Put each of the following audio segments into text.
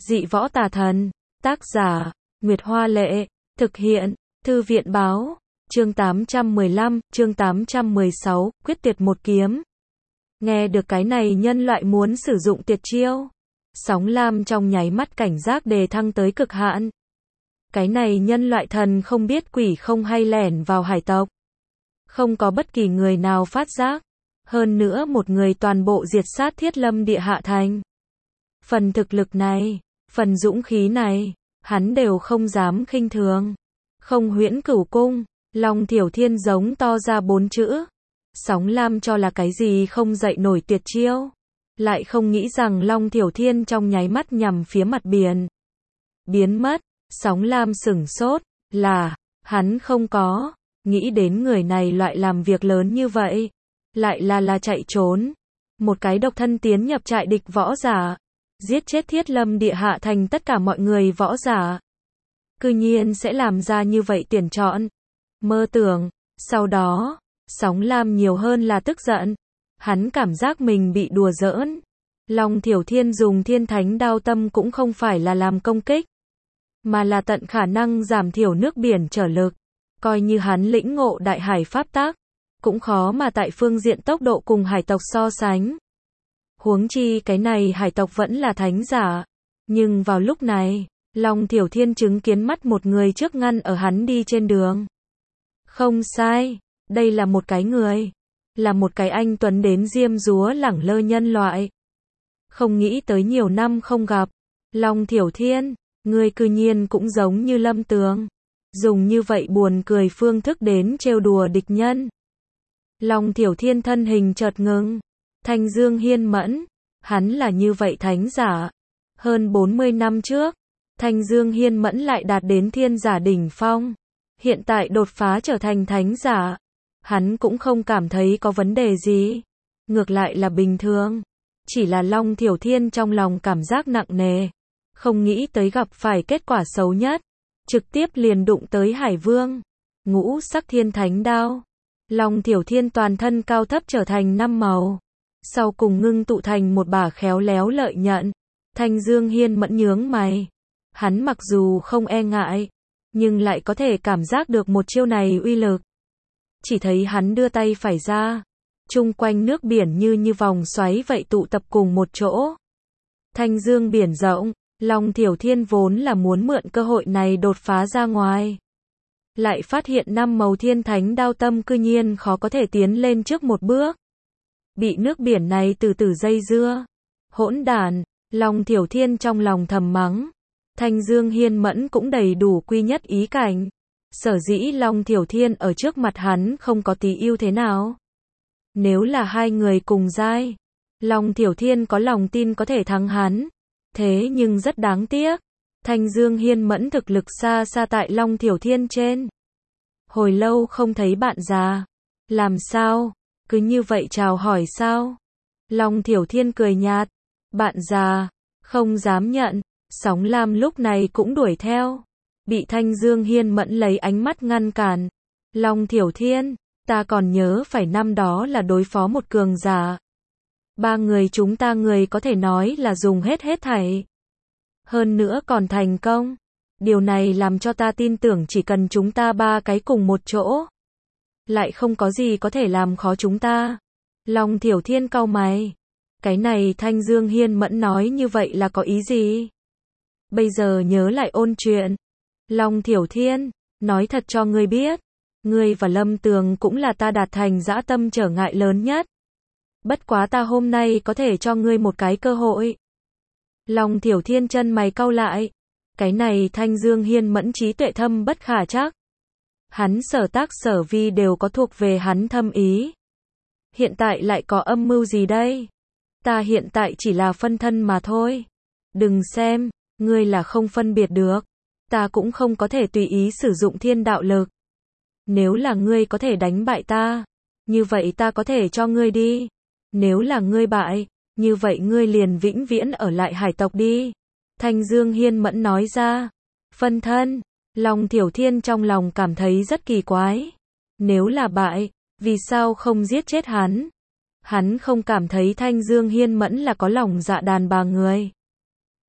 Dị võ tà thần. Tác giả, Nguyệt Hoa Lệ. Thực hiện, Thư viện Báo. Chương 815, chương 816, quyết tuyệt một kiếm. Nghe được cái này nhân loại muốn sử dụng tuyệt chiêu. Sóng lam trong nháy mắt cảnh giác đề thăng tới cực hạn. Cái này nhân loại thần không biết quỷ không hay lẻn vào hải tộc. Không có bất kỳ người nào phát giác. Hơn nữa một người toàn bộ diệt sát Thiết Lâm Địa Hạ Thành. Phần thực lực này, phần dũng khí này, hắn đều không dám khinh thường. Không Huyễn Cửu Cung, Long Thiểu Thiên giống to ra 4 chữ. Sóng lam cho là cái gì không dậy nổi tuyệt chiêu. Lại không nghĩ rằng Long Thiểu Thiên trong nháy mắt nhằm phía mặt biển. Biến mất, sóng lam sửng sốt, là, hắn không có, nghĩ đến người này loại làm việc lớn như vậy. Lại là chạy trốn. Một cái độc thân tiến nhập trại địch võ giả. Giết chết Thiết Lâm Địa Hạ Thành tất cả mọi người võ giả. Cư nhiên sẽ làm ra như vậy tuyển chọn. Mơ tưởng. Sau đó, sóng lam nhiều hơn là tức giận. Hắn cảm giác mình bị đùa giỡn. Long Thiểu Thiên dùng Thiên Thánh Đao Tâm cũng không phải là làm công kích. Mà là tận khả năng giảm thiểu nước biển trở lực. Coi như hắn lĩnh ngộ đại hải pháp tác. Cũng khó mà tại phương diện tốc độ cùng hải tộc so sánh. Huống chi cái này hải tộc vẫn là thánh giả. Nhưng vào lúc này, Long Thiểu Thiên chứng kiến mắt một người trước ngăn ở hắn đi trên đường. Không sai, đây là một cái người. Là một cái anh tuấn đến diêm dúa lẳng lơ nhân loại. Không nghĩ tới nhiều năm không gặp. Long Thiểu Thiên, ngươi cư nhiên cũng giống như Lâm Tường. Dùng như vậy buồn cười phương thức đến trêu đùa địch nhân. Long Thiểu Thiên thân hình chợt ngừng. Thanh Dương Hiên Mẫn, hắn là như vậy thánh giả. Hơn 40 năm trước, Thanh Dương Hiên Mẫn lại đạt đến thiên giả đỉnh phong. Hiện tại đột phá trở thành thánh giả. Hắn cũng không cảm thấy có vấn đề gì. Ngược lại là bình thường. Chỉ là Long Thiểu Thiên trong lòng cảm giác nặng nề. Không nghĩ tới gặp phải kết quả xấu nhất. Trực tiếp liền đụng tới Hải Vương. Ngũ sắc Thiên Thánh Đao. Long Thiểu Thiên toàn thân cao thấp trở thành 5 màu. Sau cùng ngưng tụ thành một bả khéo léo lợi nhận. Thanh Dương Hiên Mẫn nhướng mày. Hắn mặc dù không e ngại, nhưng lại có thể cảm giác được một chiêu này uy lực. Chỉ thấy hắn đưa tay phải ra. Chung quanh nước biển như vòng xoáy vậy tụ tập cùng một chỗ. Thanh Dương biển rộng, Long Thiểu Thiên vốn là muốn mượn cơ hội này đột phá ra ngoài. Lại phát hiện 5 màu Thiên Thánh Đao Tâm cư nhiên khó có thể tiến lên trước một bước. Bị nước biển này từ từ dây dưa. Hỗn đản, Long Thiểu Thiên trong lòng thầm mắng. Thanh Dương Hiên Mẫn cũng đầy đủ quy nhất ý cảnh. Sở dĩ Long Thiểu Thiên ở trước mặt hắn không có tí ưu thế nào. Nếu là hai người cùng giai, Long Thiểu Thiên có lòng tin có thể thắng hắn. Thế nhưng rất đáng tiếc. Thanh Dương Hiên Mẫn thực lực xa xa tại Long Thiểu Thiên trên. Hồi lâu không thấy bạn già. Làm sao? Cứ như vậy chào hỏi sao? Long Thiểu Thiên cười nhạt. Bạn già, không dám nhận. Sóng lam lúc này cũng đuổi theo. Bị Thanh Dương Hiên Mẫn lấy ánh mắt ngăn cản. Long Thiểu Thiên, ta còn nhớ phải năm đó là đối phó một cường giả. 3 người chúng ta người có thể nói là dùng hết thảy. Hơn nữa còn thành công. Điều này làm cho ta tin tưởng chỉ cần chúng ta 3 cái cùng một chỗ. Lại không có gì có thể làm khó chúng ta. Long Thiểu Thiên cau mày. Cái này Thanh Dương Hiên Mẫn nói như vậy là có ý gì? Bây giờ nhớ lại ôn chuyện. Long Thiểu Thiên, nói thật cho ngươi biết. Ngươi và Lâm Tường cũng là ta đạt thành dã tâm trở ngại lớn nhất. Bất quá ta hôm nay có thể cho ngươi một cái cơ hội. Long Thiểu Thiên chân mày cau lại. Cái này Thanh Dương Hiên Mẫn trí tuệ thâm bất khả trắc. Hắn sở tác sở vi đều có thuộc về hắn thâm ý. Hiện tại lại có âm mưu gì đây? Ta hiện tại chỉ là phân thân mà thôi. Đừng xem, ngươi là không phân biệt được. Ta cũng không có thể tùy ý sử dụng thiên đạo lực. Nếu là ngươi có thể đánh bại ta, như vậy ta có thể cho ngươi đi. Nếu là ngươi bại, như vậy ngươi liền vĩnh viễn ở lại hải tộc đi. Thanh Dương Hiên Mẫn nói ra. Phân thân, Long Thiểu Thiên trong lòng cảm thấy rất kỳ quái. Nếu là bại, vì sao không giết chết hắn? Hắn không cảm thấy Thanh Dương Hiên Mẫn là có lòng dạ đàn bà người.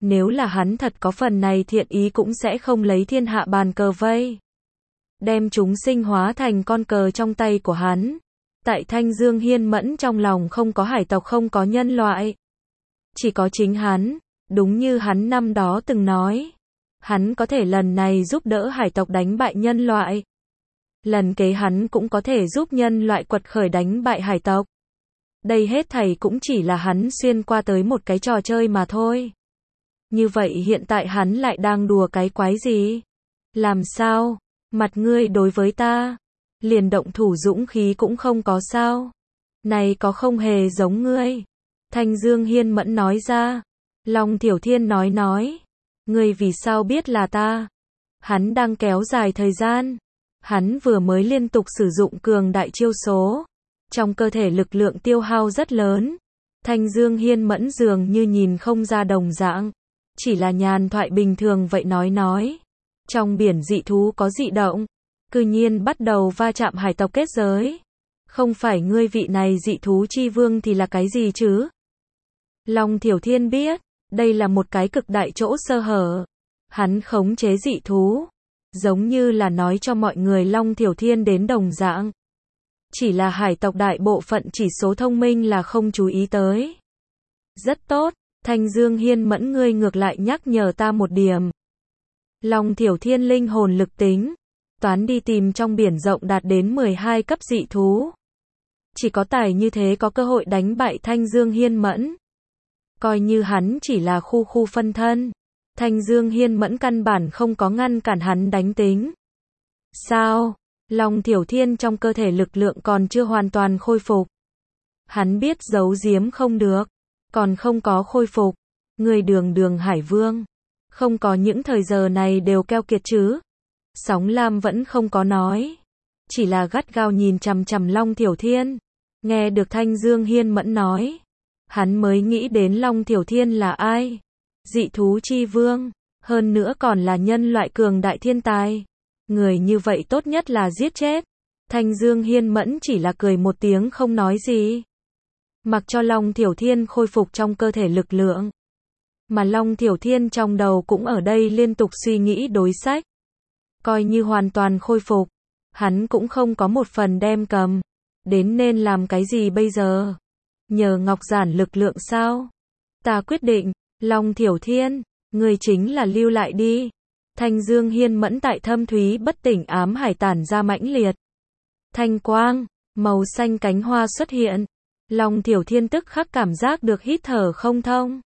Nếu là hắn thật có phần này thiện ý cũng sẽ không lấy thiên hạ bàn cờ vây. Đem chúng sinh hóa thành con cờ trong tay của hắn. Tại Thanh Dương Hiên Mẫn trong lòng không có hải tộc, không có nhân loại. Chỉ có chính hắn, đúng như hắn năm đó từng nói. Hắn có thể lần này giúp đỡ hải tộc đánh bại nhân loại. Lần kế hắn cũng có thể giúp nhân loại quật khởi đánh bại hải tộc. Đây hết thảy cũng chỉ là hắn xuyên qua tới một cái trò chơi mà thôi. Như vậy hiện tại hắn lại đang đùa cái quái gì? Làm sao? Mặt ngươi đối với ta, liền động thủ dũng khí cũng không có sao? Này có không hề giống ngươi. Thanh Dương Hiên Mẫn nói ra. Long Tiểu Thiên nói. Ngươi vì sao biết là ta? Hắn đang kéo dài thời gian. Hắn vừa mới liên tục sử dụng cường đại chiêu số. Trong cơ thể lực lượng tiêu hao rất lớn. Thanh Dương Hiên Mẫn dường như nhìn không ra đồng dạng. Chỉ là nhàn thoại bình thường vậy nói. Trong biển dị thú có dị động. Cư nhiên bắt đầu va chạm hải tộc kết giới. Không phải ngươi vị này dị thú chi vương thì là cái gì chứ? Long Tiểu Thiên biết. Đây là một cái cực đại chỗ sơ hở. Hắn khống chế dị thú. Giống như là nói cho mọi người Long Tiểu Thiên đến đồng dạng. Chỉ là hải tộc đại bộ phận chỉ số thông minh là không chú ý tới. Rất tốt, Thanh Dương Hiên Mẫn ngươi ngược lại nhắc nhở ta một điểm. Long Tiểu Thiên linh hồn lực tính. Toán đi tìm trong biển rộng đạt đến 12 cấp dị thú. Chỉ có tài như thế có cơ hội đánh bại Thanh Dương Hiên Mẫn. Coi như hắn chỉ là khu phân thân. Thanh Dương Hiên Mẫn căn bản không có ngăn cản hắn đánh tính. Sao? Long Tiểu Thiên trong cơ thể lực lượng còn chưa hoàn toàn khôi phục. Hắn biết giấu giếm không được. Còn không có khôi phục. Người đường hải vương. Không có những thời giờ này đều keo kiệt chứ. Sóng Lam vẫn không có nói. Chỉ là gắt gao nhìn chằm chằm Long Tiểu Thiên. Nghe được Thanh Dương Hiên Mẫn nói. Hắn mới nghĩ đến Long Tiểu Thiên là ai? Dị thú chi vương. Hơn nữa còn là nhân loại cường đại thiên tài. Người như vậy tốt nhất là giết chết. Thanh Dương Hiên Mẫn chỉ là cười một tiếng không nói gì. Mặc cho Long Tiểu Thiên khôi phục trong cơ thể lực lượng. Mà Long Tiểu Thiên trong đầu cũng ở đây liên tục suy nghĩ đối sách. Coi như hoàn toàn khôi phục. Hắn cũng không có một phần đem cầm. Đến nên làm cái gì bây giờ? Nhờ Ngọc Giản lực lượng sao? Ta quyết định, Long Tiểu Thiên, người chính là lưu lại đi. Thanh Dương Hiên Mẫn tại thâm thúy bất tỉnh ám hải tản ra mãnh liệt. Thanh quang, màu xanh cánh hoa xuất hiện. Long Tiểu Thiên tức khắc cảm giác được hít thở không thông.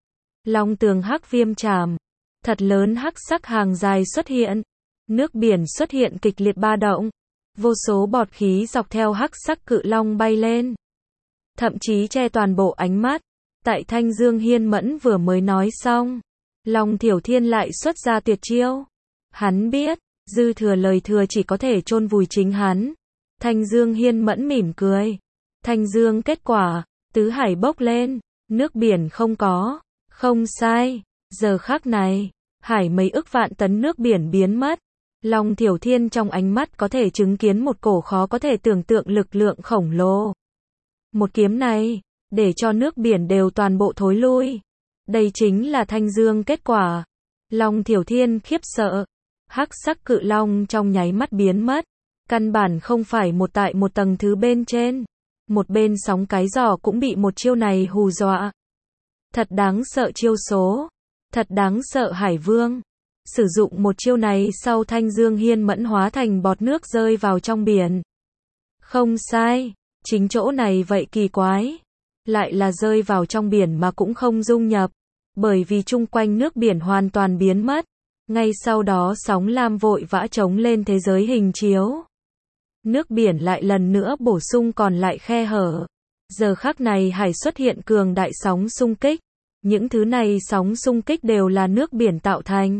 Long tường hắc viêm trảm. Thật lớn hắc sắc hàng dài xuất hiện. Nước biển xuất hiện kịch liệt ba động. Vô số bọt khí dọc theo hắc sắc cự long bay lên. Thậm chí che toàn bộ ánh mắt. Tại Thanh Dương Hiên Mẫn vừa mới nói xong. Long Tiểu Thiên lại xuất ra tuyệt chiêu. Hắn biết, dư thừa lời thừa chỉ có thể chôn vùi chính hắn. Thanh Dương Hiên Mẫn mỉm cười. Thanh Dương kết quả, tứ hải bốc lên, nước biển không có. Không sai, giờ khắc này, hải mấy ức vạn tấn nước biển biến mất. Long Tiểu Thiên trong ánh mắt có thể chứng kiến một cổ khó có thể tưởng tượng lực lượng khổng lồ. Một kiếm này, để cho nước biển đều toàn bộ thối lui. Đây chính là Thanh Dương kết quả. Long Tiểu Thiên khiếp sợ. Hắc sắc cự long trong nháy mắt biến mất. Căn bản không phải một tại một tầng thứ bên trên. Một bên sóng cái giỏ cũng bị một chiêu này hù dọa. Thật đáng sợ chiêu số. Thật đáng sợ Hải Vương. Sử dụng một chiêu này sau Thanh Dương Hiên Mẫn hóa thành bọt nước rơi vào trong biển. Không sai. Chính chỗ này vậy kỳ quái. Lại là rơi vào trong biển mà cũng không dung nhập. Bởi vì chung quanh nước biển hoàn toàn biến mất. Ngay sau đó sóng lam vội vã trống lên thế giới hình chiếu. Nước biển lại lần nữa bổ sung còn lại khe hở. Giờ khắc này hải xuất hiện cường đại sóng xung kích. Những thứ này sóng xung kích đều là nước biển tạo thành.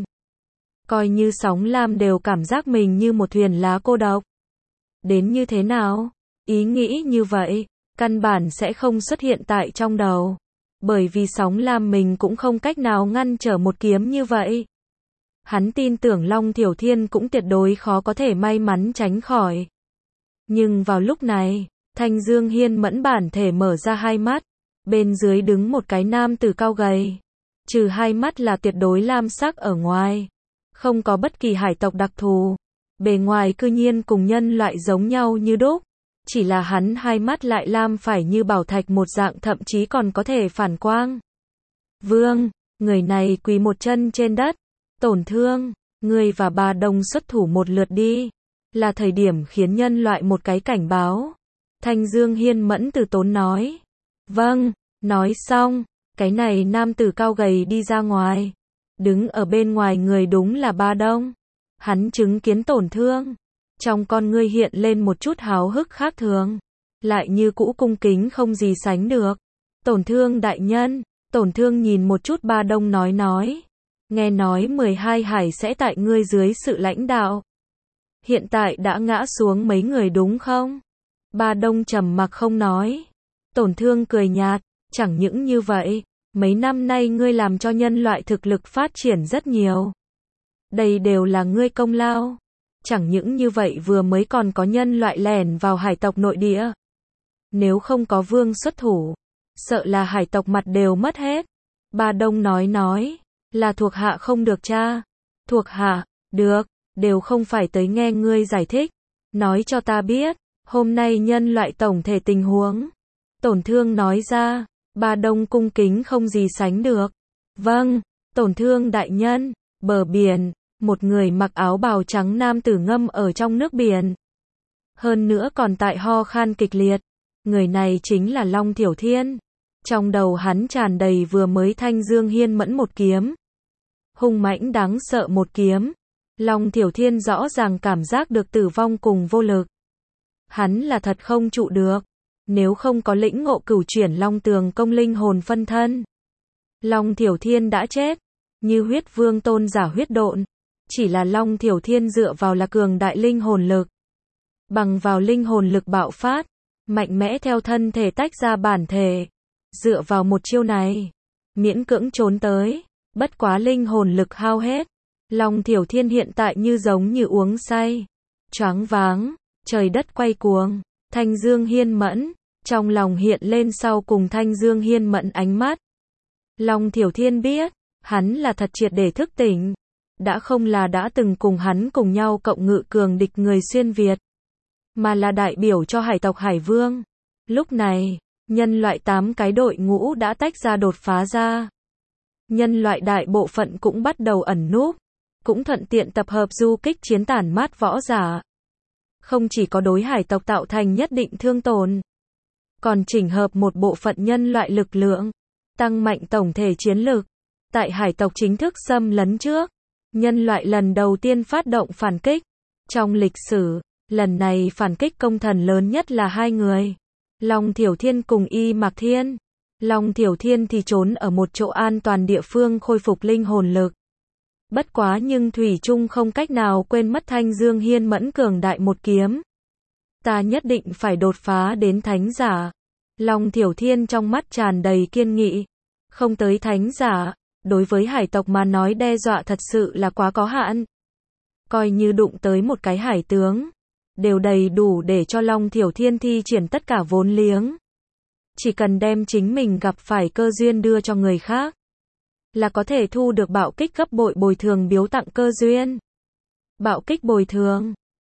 Coi như sóng lam đều cảm giác mình như một thuyền lá cô độc. Đến như thế nào? Ý nghĩ như vậy, căn bản sẽ không xuất hiện tại trong đầu. Bởi vì sóng lam mình cũng không cách nào ngăn trở một kiếm như vậy. Hắn tin tưởng Long Tiểu Thiên cũng tuyệt đối khó có thể may mắn tránh khỏi. Nhưng vào lúc này, Thanh Dương Hiên Mẫn bản thể mở ra hai mắt. Bên dưới đứng một cái nam tử cao gầy. trừ hai mắt là tuyệt đối lam sắc ở ngoài. Không có bất kỳ hải tộc đặc thù. Bề ngoài cư nhiên cùng nhân loại giống nhau như đúc. Chỉ là hắn hai mắt lại lam phải như bảo thạch một dạng, thậm chí còn có thể phản quang. Vương, người này quỳ một chân trên đất. Tổn Thương, ngươi và Ba Đông xuất thủ một lượt đi. Là thời điểm khiến nhân loại một cái cảnh báo. Thanh Dương Hiên Mẫn từ tốn nói. Vâng, nói xong, cái này nam tử cao gầy đi ra ngoài. Đứng ở bên ngoài người đúng là Ba Đông. Hắn chứng kiến Tổn Thương. Trong con ngươi hiện lên một chút háo hức khác thường. Lại như cũ cung kính không gì sánh được. Tổn Thương đại nhân. Tổn Thương nhìn một chút Ba Đông nói. Nghe nói 12 hải sẽ tại ngươi dưới sự lãnh đạo. Hiện tại đã ngã xuống mấy người đúng không? Ba Đông trầm mặc không nói. Tổn Thương cười nhạt. Chẳng những như vậy, mấy năm nay ngươi làm cho nhân loại thực lực phát triển rất nhiều. Đây đều là ngươi công lao. Chẳng những như vậy vừa mới còn có nhân loại lẻn vào hải tộc nội địa. Nếu không có vương xuất thủ, sợ là hải tộc mặt đều mất hết. Ba Đông nói, là thuộc hạ không được cha. Thuộc hạ, được, đều không phải tới nghe ngươi giải thích. Nói cho ta biết, hôm nay nhân loại tổng thể tình huống. Tổn Thương nói ra, Ba Đông cung kính không gì sánh được. Vâng, Tổn Thương đại nhân. Bờ biển, một người mặc áo bào trắng nam tử ngâm ở trong nước biển. Hơn nữa còn tại ho khan kịch liệt. Người này chính là Long Thiểu Thiên. Trong đầu hắn tràn đầy vừa mới Thanh Dương Hiên Mẫn một kiếm. Hung mãnh đáng sợ một kiếm. Long Thiểu Thiên rõ ràng cảm giác được tử vong cùng vô lực. Hắn là thật không trụ được. Nếu không có lĩnh ngộ cửu chuyển Long Tường công linh hồn phân thân, Long Thiểu Thiên đã chết. Như huyết vương tôn giả huyết độn. Chỉ là Long Thiểu Thiên dựa vào là cường đại linh hồn lực. Bằng vào linh hồn lực bạo phát, mạnh mẽ theo thân thể tách ra bản thể. Dựa vào một chiêu này, miễn cưỡng trốn tới. Bất quá linh hồn lực hao hết. Long Thiểu Thiên hiện tại như giống như uống say. Choáng váng, trời đất quay cuồng. Thanh Dương Hiên Mẫn, trong lòng hiện lên sau cùng Thanh Dương Hiên Mẫn ánh mắt. Long Thiểu Thiên biết, hắn là thật triệt để thức tỉnh. Đã không là đã từng cùng hắn cùng nhau cộng ngự cường địch người xuyên Việt, mà là đại biểu cho hải tộc Hải Vương. Lúc này, nhân loại 8 cái đội ngũ đã tách ra đột phá ra. Nhân loại đại bộ phận cũng bắt đầu ẩn núp, cũng thuận tiện tập hợp du kích chiến tản mát võ giả. Không chỉ có đối hải tộc tạo thành nhất định thương tổn, còn chỉnh hợp một bộ phận nhân loại lực lượng, tăng mạnh tổng thể chiến lực. Tại hải tộc chính thức xâm lấn trước, nhân loại lần đầu tiên phát động phản kích. Trong lịch sử, lần này phản kích công thần lớn nhất là 2 người. Long Thiểu Thiên cùng Y Mạc Thiên. Long Thiểu Thiên thì trốn ở một chỗ an toàn địa phương khôi phục linh hồn lực. Bất quá nhưng thủy chung không cách nào quên mất Thanh Dương Hiên Mẫn cường đại một kiếm. Ta nhất định phải đột phá đến thánh giả. Long Thiểu Thiên trong mắt tràn đầy kiên nghị. Không tới thánh giả, đối với hải tộc mà nói đe dọa thật sự là quá có hạn. Coi như đụng tới một cái hải tướng, đều đầy đủ để cho Long Thiểu Thiên thi triển tất cả vốn liếng. Chỉ cần đem chính mình gặp phải cơ duyên đưa cho người khác, là có thể thu được bạo kích gấp bội bồi thường biếu tặng cơ duyên. Bạo kích bồi thường,